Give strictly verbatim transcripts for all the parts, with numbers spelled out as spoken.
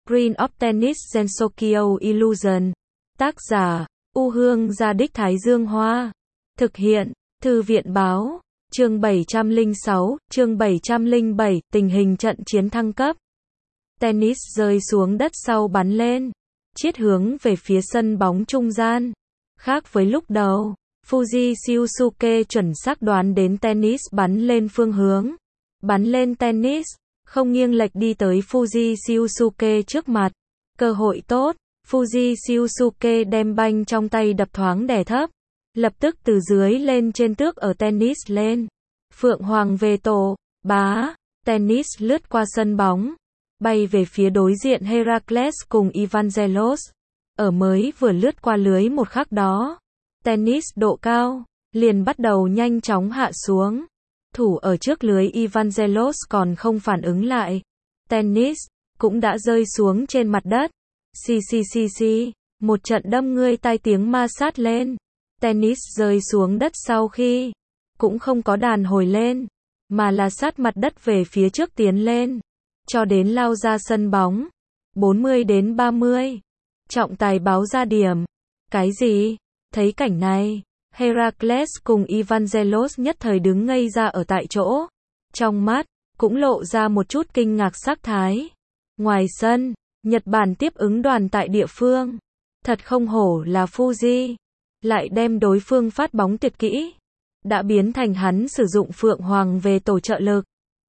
Green of Tennis Gensokyo Illusion. Tác giả, U Hương Gia Đích Thái Dương Hoa. Thực hiện, Thư viện Báo. Chương bảy trăm lẻ sáu, chương bảy trăm lẻ bảy, tình hình trận chiến thăng cấp. Tennis rơi xuống đất sau bắn lên, chiết hướng về phía sân bóng trung gian. Khác với lúc đầu, Fuji Shiosuke chuẩn xác đoán đến tennis bắn lên phương hướng. Bắn lên tennis, không nghiêng lệch đi tới Fuji Shiosuke trước mặt. Cơ hội tốt, Fuji Shiosuke đem banh trong tay đập thoáng đè thấp. Lập tức từ dưới lên trên tước ở tennis lên. Phượng Hoàng về tổ, bá, tennis lướt qua sân bóng, bay về phía đối diện Heracles cùng Evangelos. Ở mới vừa lướt qua lưới một khắc đó, tennis độ cao, liền bắt đầu nhanh chóng hạ xuống. Thủ ở trước lưới Evangelos còn không phản ứng lại. Tennis, cũng đã rơi xuống trên mặt đất. Xì xì xì xì, một trận đâm ngươi tai tiếng ma sát lên. Tennis rơi xuống đất sau khi, cũng không có đàn hồi lên, mà là sát mặt đất về phía trước tiến lên, cho đến lao ra sân bóng. bốn mươi đến ba mươi. Trọng tài báo ra điểm. Cái gì? Thấy cảnh này, Heracles cùng Evangelos nhất thời đứng ngây ra ở tại chỗ. Trong mắt, cũng lộ ra một chút kinh ngạc sắc thái. Ngoài sân, Nhật Bản tiếp ứng đoàn tại địa phương. Thật không hổ là Fuji. Lại đem đối phương phát bóng tuyệt kỹ. Đã biến thành hắn sử dụng Phượng Hoàng về tổ trợ lực.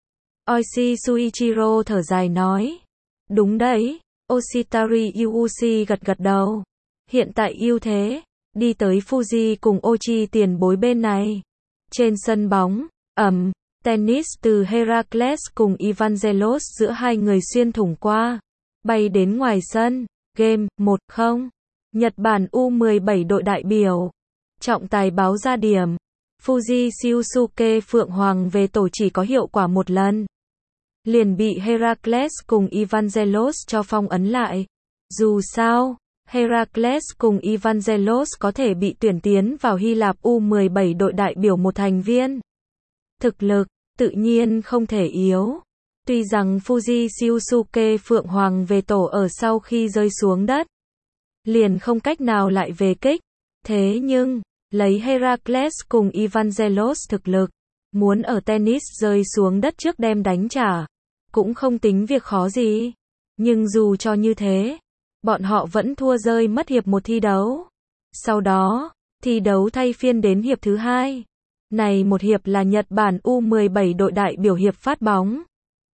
Oishi Suichiro thở dài nói. Đúng đấy, Oshitari Yuuchi gật gật đầu. Hiện tại ưu thế, đi tới Fuji cùng Ochi tiền bối bên này. Trên sân bóng, ầm, tennis từ Heracles cùng Evangelos giữa hai người xuyên thủng qua. Bay đến ngoài sân, game, một không. Nhật Bản U mười bảy đội đại biểu. Trọng tài báo ra điểm. Fuji Shiosuke Phượng Hoàng về tổ chỉ có hiệu quả một lần. Liền bị Heracles cùng Evangelos cho phong ấn lại. Dù sao, Heracles cùng Evangelos có thể bị tuyển tiến vào Hy Lạp U mười bảy đội đại biểu một thành viên. Thực lực, tự nhiên không thể yếu. Tuy rằng Fuji Shiosuke Phượng Hoàng về tổ ở sau khi rơi xuống đất, liền không cách nào lại về kích. Thế nhưng, lấy Heracles cùng Evangelos thực lực, muốn ở tennis rơi xuống đất trước đem đánh trả, cũng không tính việc khó gì. Nhưng dù cho như thế, bọn họ vẫn thua rơi mất hiệp một thi đấu. Sau đó, thi đấu thay phiên đến hiệp thứ hai. Này một hiệp là Nhật Bản U mười bảy đội đại biểu hiệp phát bóng.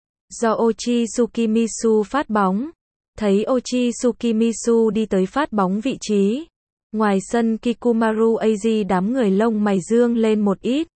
Do Ochi Tsukimisu phát bóng. Thấy Ochi Tsukimisu đi tới phát bóng vị trí. Ngoài sân Kikumaru Eiji đám người lông mày dương lên một ít.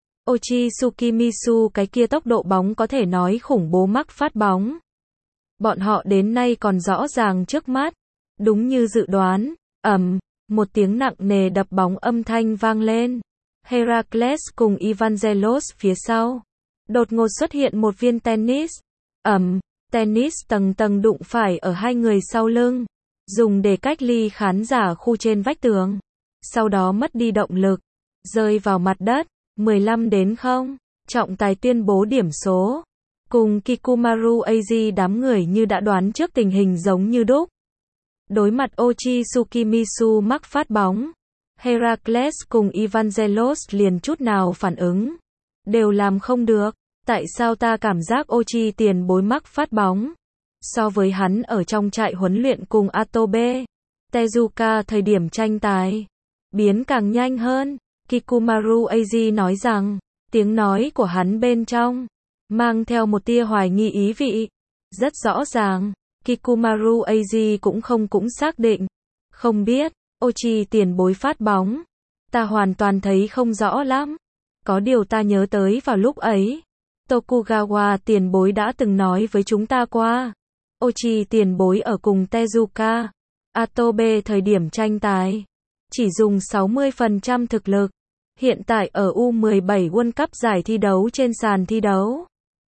Ochi Tsukimisu cái kia tốc độ bóng có thể nói khủng bố mắc phát bóng. Bọn họ đến nay còn rõ ràng trước mắt. Đúng như dự đoán, ầm, một tiếng nặng nề đập bóng âm thanh vang lên. Heracles cùng Evangelos phía sau. Đột ngột xuất hiện một viên tennis. Ầm, tennis tầng tầng đụng phải ở hai người sau lưng. Dùng để cách ly khán giả khu trên vách tường. Sau đó mất đi động lực. Rơi vào mặt đất. mười lăm đến không. Trọng tài tuyên bố điểm số. Cùng Kikumaru Eiji đám người như đã đoán trước tình hình giống như đúc. Đối mặt Ochi Tsukimisu mắc phát bóng. Heracles cùng Evangelos liền chút nào phản ứng. Đều làm không được. Tại sao ta cảm giác Ochi tiền bối mắc phát bóng? So với hắn ở trong trại huấn luyện cùng Atobe, Tezuka thời điểm tranh tài, biến càng nhanh hơn. Kikumaru Eiji nói rằng, tiếng nói của hắn bên trong, mang theo một tia hoài nghi ý vị. Rất rõ ràng, Kikumaru Eiji cũng không cũng xác định. Không biết, Ochi tiền bối phát bóng. Ta hoàn toàn thấy không rõ lắm. Có điều ta nhớ tới vào lúc ấy. Tokugawa tiền bối đã từng nói với chúng ta qua. Ochi tiền bối ở cùng Tezuka, Atobe thời điểm tranh tài. Chỉ dùng sáu mươi phần trăm thực lực. Hiện tại ở U mười bảy World Cup giải thi đấu trên sàn thi đấu.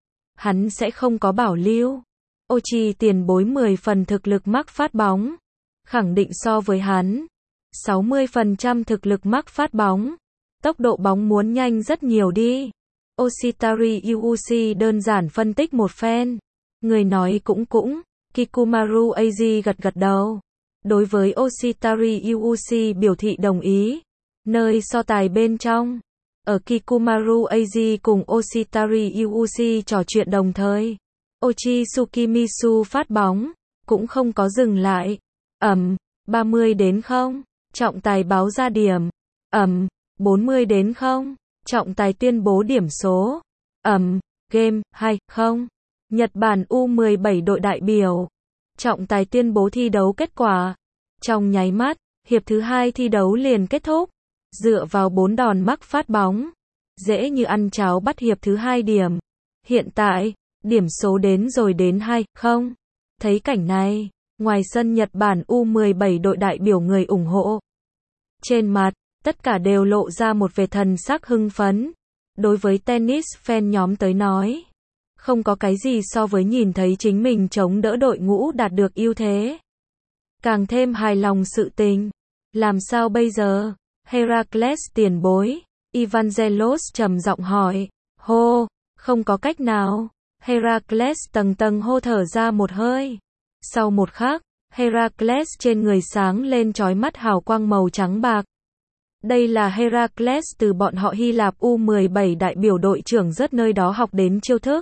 Hắn sẽ không có bảo lưu. Ochi tiền bối mười phần thực lực mắc phát bóng. Khẳng định so với hắn. sáu mươi phần trăm thực lực mắc phát bóng. Tốc độ bóng muốn nhanh rất nhiều đi. Oshitari Yuuchi đơn giản phân tích một phen. Người nói cũng cũng, Kikumaru Aji gật gật đầu. Đối với Oshitari Yuuchi biểu thị đồng ý. Nơi so tài bên trong. Ở Kikumaru Aji cùng Oshitari Yuuchi trò chuyện đồng thời. Ochi Tsukimisu phát bóng. Cũng không có dừng lại. Ẩm, ba mươi đến không. Trọng tài báo ra điểm. Ẩm, bốn mươi đến không. Trọng tài tuyên bố điểm số. Ẩm, game, hai không. Nhật Bản U mười bảy đội đại biểu. Trọng tài tuyên bố thi đấu kết quả. Trong nháy mắt, hiệp thứ hai thi đấu liền kết thúc. Dựa vào bốn đòn mắc phát bóng. Dễ như ăn cháo bắt hiệp thứ hai điểm. Hiện tại, điểm số đến rồi đến hai không. Thấy cảnh này, ngoài sân Nhật Bản U mười bảy đội đại biểu người ủng hộ. Trên mặt, tất cả đều lộ ra một vẻ thần sắc hưng phấn. Đối với tennis fan nhóm tới nói, không có cái gì so với nhìn thấy chính mình chống đỡ đội ngũ đạt được ưu thế. Càng thêm hài lòng sự tình. Làm sao bây giờ? Heracles tiền bối. Evangelos trầm giọng hỏi. Hô, không có cách nào. Heracles tầng tầng hô thở ra một hơi. Sau một khắc, Heracles trên người sáng lên chói mắt hào quang màu trắng bạc. Đây là Heracles từ bọn họ Hy Lạp U mười bảy đại biểu đội trưởng rất nơi đó học đến chiêu thức.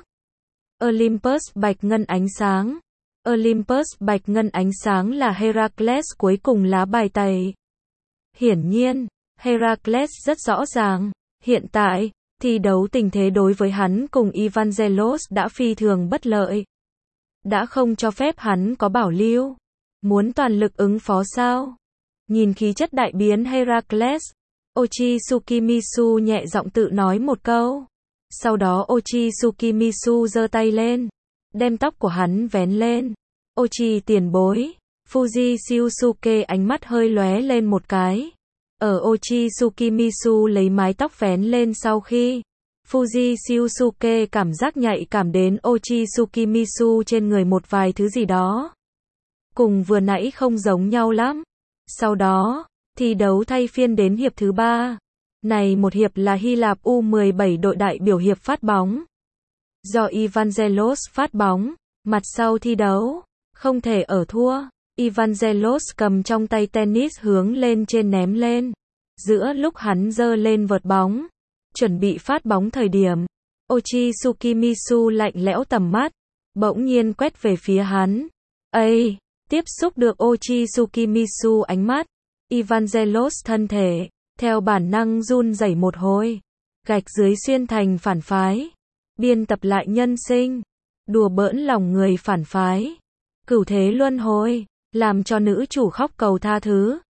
Olympus bạch ngân ánh sáng. Olympus bạch ngân ánh sáng là Heracles cuối cùng lá bài tẩy. Hiển nhiên, Heracles rất rõ ràng, hiện tại, thi đấu tình thế đối với hắn cùng Evangelos đã phi thường bất lợi. Đã không cho phép hắn có bảo lưu. Muốn toàn lực ứng phó sao? Nhìn khí chất đại biến Heracles, Ochi Tsukimisu nhẹ giọng tự nói một câu. Sau đó Ochi Tsukimisu giơ tay lên, đem tóc của hắn vén lên. Ochi tiền bối, Fuji Shiyusuke ánh mắt hơi lóe lên một cái. Ở Ochi Tsukimisu lấy mái tóc vén lên sau khi, Fuji Shiyusuke cảm giác nhạy cảm đến Ochi Tsukimisu trên người một vài thứ gì đó. Cùng vừa nãy không giống nhau lắm. Sau đó, thi đấu thay phiên đến hiệp thứ ba. Này một hiệp là Hy Lạp U mười bảy đội đại biểu hiệp phát bóng. Do Evangelos phát bóng, mặt sau thi đấu, không thể ở thua. Evangelos cầm trong tay tennis hướng lên trên ném lên. Giữa lúc hắn giơ lên vợt bóng, chuẩn bị phát bóng thời điểm, Ochi Tsukimisu lạnh lẽo tầm mắt, bỗng nhiên quét về phía hắn. Ây, tiếp xúc được Ochi Tsukimisu ánh mắt, Evangelos thân thể, theo bản năng run rẩy một hồi. Gạch dưới xuyên thành phản phái. Biên tập lại nhân sinh. Đùa bỡn lòng người phản phái. Cửu thế luân hồi, làm cho nữ chủ khóc cầu tha thứ.